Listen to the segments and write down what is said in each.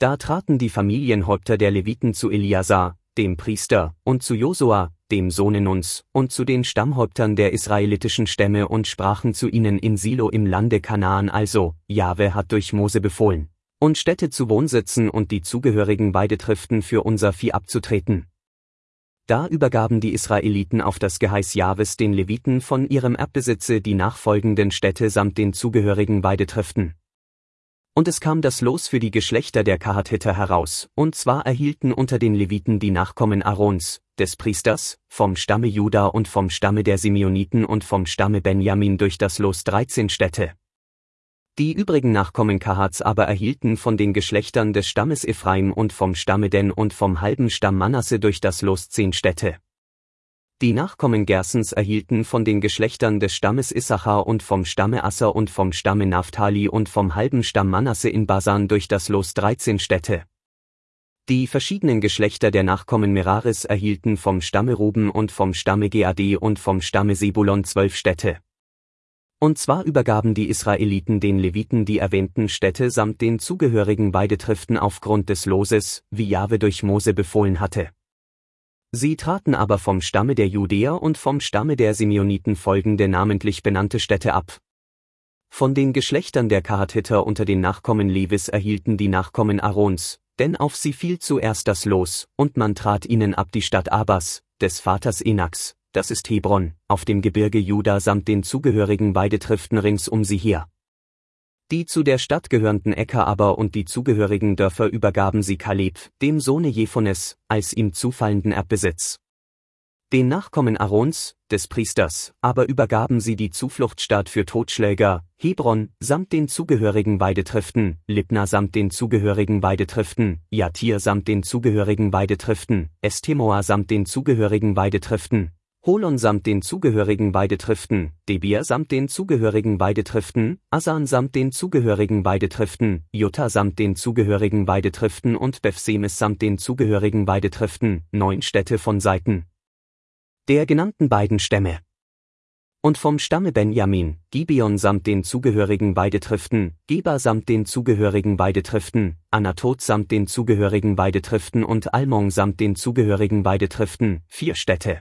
Da traten die Familienhäupter der Leviten zu Eliasar, dem Priester, und zu Josua, dem Sohne Nuns, und zu den Stammhäuptern der israelitischen Stämme und sprachen zu ihnen in Silo im Lande Kanaan also: Jahwe hat durch Mose befohlen, uns Städte zu Wohnsitzen und die zugehörigen Weidetriften für unser Vieh abzutreten. Da übergaben die Israeliten auf das Geheiß Jahwes den Leviten von ihrem Erbbesitze die nachfolgenden Städte samt den zugehörigen Weidetriften. Und es kam das Los für die Geschlechter der Kahathiter heraus, und zwar erhielten unter den Leviten die Nachkommen Aarons, des Priesters, vom Stamme Juda und vom Stamme der Simeoniten und vom Stamme Benjamin durch das Los 13 Städte. Die übrigen Nachkommen Kahats aber erhielten von den Geschlechtern des Stammes Ephraim und vom Stamme Den und vom halben Stamm Manasse durch das Los 10 Städte. Die Nachkommen Gersens erhielten von den Geschlechtern des Stammes Issachar und vom Stamme Asser und vom Stamme Naphtali und vom halben Stamm Manasse in Basan durch das Los 13 Städte. Die verschiedenen Geschlechter der Nachkommen Meraris erhielten vom Stamme Ruben und vom Stamme Gad und vom Stamme Sebulon 12 Städte. Und zwar übergaben die Israeliten den Leviten die erwähnten Städte samt den zugehörigen Weidetriften aufgrund des Loses, wie Jahwe durch Mose befohlen hatte. Sie traten aber vom Stamme der Judäer und vom Stamme der Simeoniten folgende namentlich benannte Städte ab. Von den Geschlechtern der Kahathiter unter den Nachkommen Levis erhielten die Nachkommen Aarons, denn auf sie fiel zuerst das Los, und man trat ihnen ab die Stadt Abas, des Vaters Enaks, das ist Hebron, auf dem Gebirge Juda samt den zugehörigen Weidetriften rings um sie her. Die zu der Stadt gehörenden Äcker aber und die zugehörigen Dörfer übergaben sie Kaleb, dem Sohne Jephones, als ihm zufallenden Erbbesitz. Den Nachkommen Aarons, des Priesters, aber übergaben sie die Zufluchtsstadt für Totschläger, Hebron, samt den zugehörigen Weidetriften, Libna samt den zugehörigen Weidetriften, Jatir samt den zugehörigen Weidetriften, Estemoa samt den zugehörigen Weidetriften, Holon samt den zugehörigen Weidetriften, Debir samt den zugehörigen Weidetriften, Asan samt den zugehörigen Weidetriften, Jutta samt den zugehörigen Weidetriften und Bethsemes samt den zugehörigen Weidetriften, 9 Städte von Seiten der genannten beiden Stämme. Und vom Stamme Benjamin, Gibeon samt den zugehörigen Weidetriften, Geba samt den zugehörigen Weidetriften, Anatot samt den zugehörigen Weidetriften und Almon samt den zugehörigen Weidetriften, 4 Städte.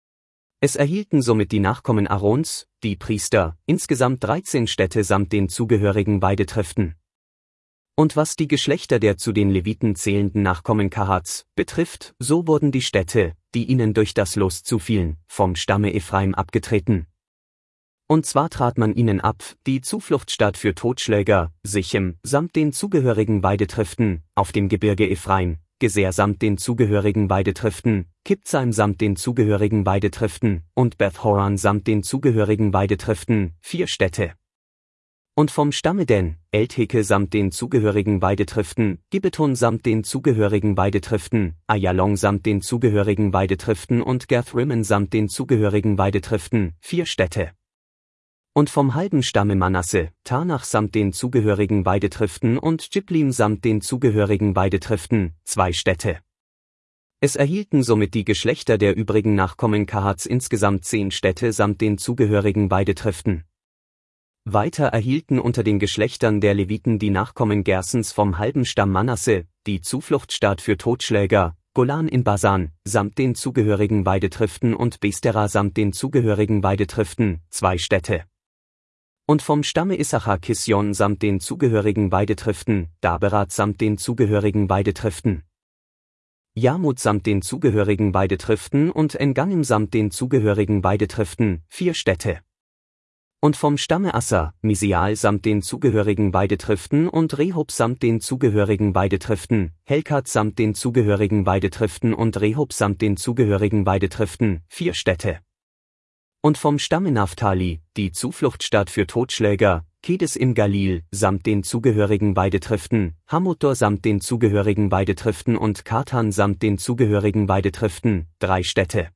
Es erhielten somit die Nachkommen Aarons, die Priester, insgesamt 13 Städte samt den zugehörigen Weidetriften. Und was die Geschlechter der zu den Leviten zählenden Nachkommen Kahats betrifft, so wurden die Städte, die ihnen durch das Los zufielen, vom Stamme Ephraim abgetreten. Und zwar trat man ihnen ab, die Zufluchtsstadt für Totschläger, Sichem, samt den zugehörigen Weidetriften, auf dem Gebirge Ephraim, Geser samt den zugehörigen Weidetriften, Kibzaim samt den zugehörigen Weidetriften und Beth-Horon samt den zugehörigen Weidetriften, 4 Städte. Und vom Stamme Den, Eltheke samt den zugehörigen Weidetriften, Gibbeton samt den zugehörigen Weidetriften, Ayalon samt den zugehörigen Weidetriften und Gath-Rimmon samt den zugehörigen Weidetriften, 4 Städte. Und vom halben Stamme Manasse, Tanach samt den zugehörigen Weidetriften und Jiblim samt den zugehörigen Weidetriften, 2 Städte. Es erhielten somit die Geschlechter der übrigen Nachkommen Kahats insgesamt 10 Städte samt den zugehörigen Weidetriften. Weiter erhielten unter den Geschlechtern der Leviten die Nachkommen Gersens vom halben Stamm Manasse, die Zufluchtsstadt für Totschläger, Golan in Basan, samt den zugehörigen Weidetriften und Bestera samt den zugehörigen Weidetriften, 2 Städte. Und vom Stamme Issachar Kisjon samt den zugehörigen Weidetriften, Daberat samt den zugehörigen Weidetriften, Jarmut samt den zugehörigen Weidetriften und Engannim samt den zugehörigen Weidetriften, 4 Städte. Und vom Stamme Asser, Misial samt den zugehörigen Weidetriften und Rehob samt den zugehörigen Weidetriften, Helkat samt den zugehörigen Weidetriften und Rehob samt den zugehörigen Weidetriften, 4 Städte. Und vom Stamme Naphtali, die Zufluchtsstadt für Totschläger, Kedes im Galil, samt den zugehörigen Weidetriften, Hamutor samt den zugehörigen Weidetriften und Kartan samt den zugehörigen Weidetriften, 3 Städte.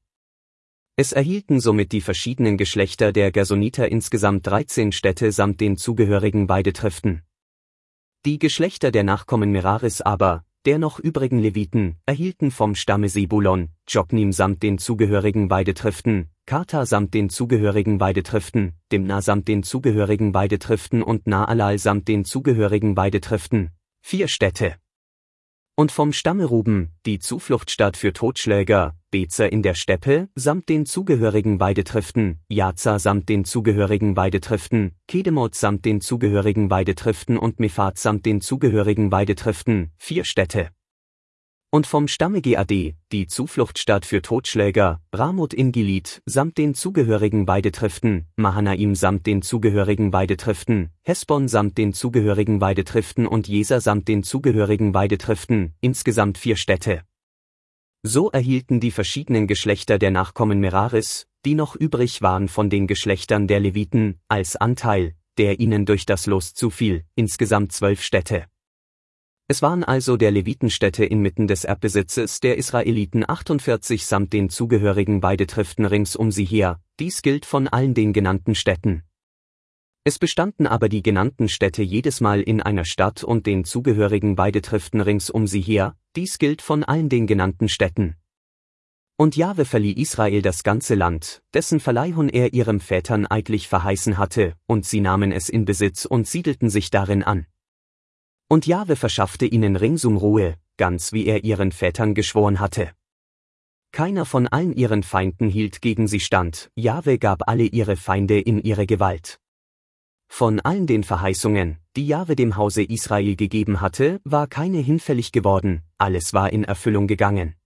Es erhielten somit die verschiedenen Geschlechter der Gersoniter insgesamt 13 Städte samt den zugehörigen Weidetriften. Die Geschlechter der Nachkommen Meraris aber, der noch übrigen Leviten, erhielten vom Stamme Sebulon, Joknim samt den zugehörigen Weidetriften, Karta samt den zugehörigen Weidetriften, Dimna samt den zugehörigen Weidetriften und Naalal samt den zugehörigen Weidetriften, 4 Städte. Und vom Stamme Ruben, die Zufluchtsstadt für Totschläger, Bezer in der Steppe, samt den zugehörigen Weidetriften, Jaza samt den zugehörigen Weidetriften, Kedemoth samt den zugehörigen Weidetriften und Mephat samt den zugehörigen Weidetriften, 4 Städte. Und vom Stamme Gad, die Zufluchtsstadt für Totschläger, Ramoth in Gilead, samt den zugehörigen Weidetriften, Mahanaim samt den zugehörigen Weidetriften, Hesbon samt den zugehörigen Weidetriften und Jeser samt den zugehörigen Weidetriften, insgesamt 4 Städte. So erhielten die verschiedenen Geschlechter der Nachkommen Meraris, die noch übrig waren von den Geschlechtern der Leviten, als Anteil, der ihnen durch das Los zufiel, insgesamt 12 Städte. Es waren also der Levitenstädte inmitten des Erbbesitzes der Israeliten 48 samt den zugehörigen Weidetriften rings um sie her, dies gilt von allen den genannten Städten. Es bestanden aber die genannten Städte jedes Mal in einer Stadt und den zugehörigen Weidetriften rings um sie her, dies gilt von allen den genannten Städten. Und Jahwe verlieh Israel das ganze Land, dessen Verleihung er ihrem Vätern eidlich verheißen hatte, und sie nahmen es in Besitz und siedelten sich darin an. Und Jahwe verschaffte ihnen ringsum Ruhe, ganz wie er ihren Vätern geschworen hatte. Keiner von allen ihren Feinden hielt gegen sie stand, Jahwe gab alle ihre Feinde in ihre Gewalt. Von allen den Verheißungen, die Jahwe dem Hause Israel gegeben hatte, war keine hinfällig geworden, alles war in Erfüllung gegangen.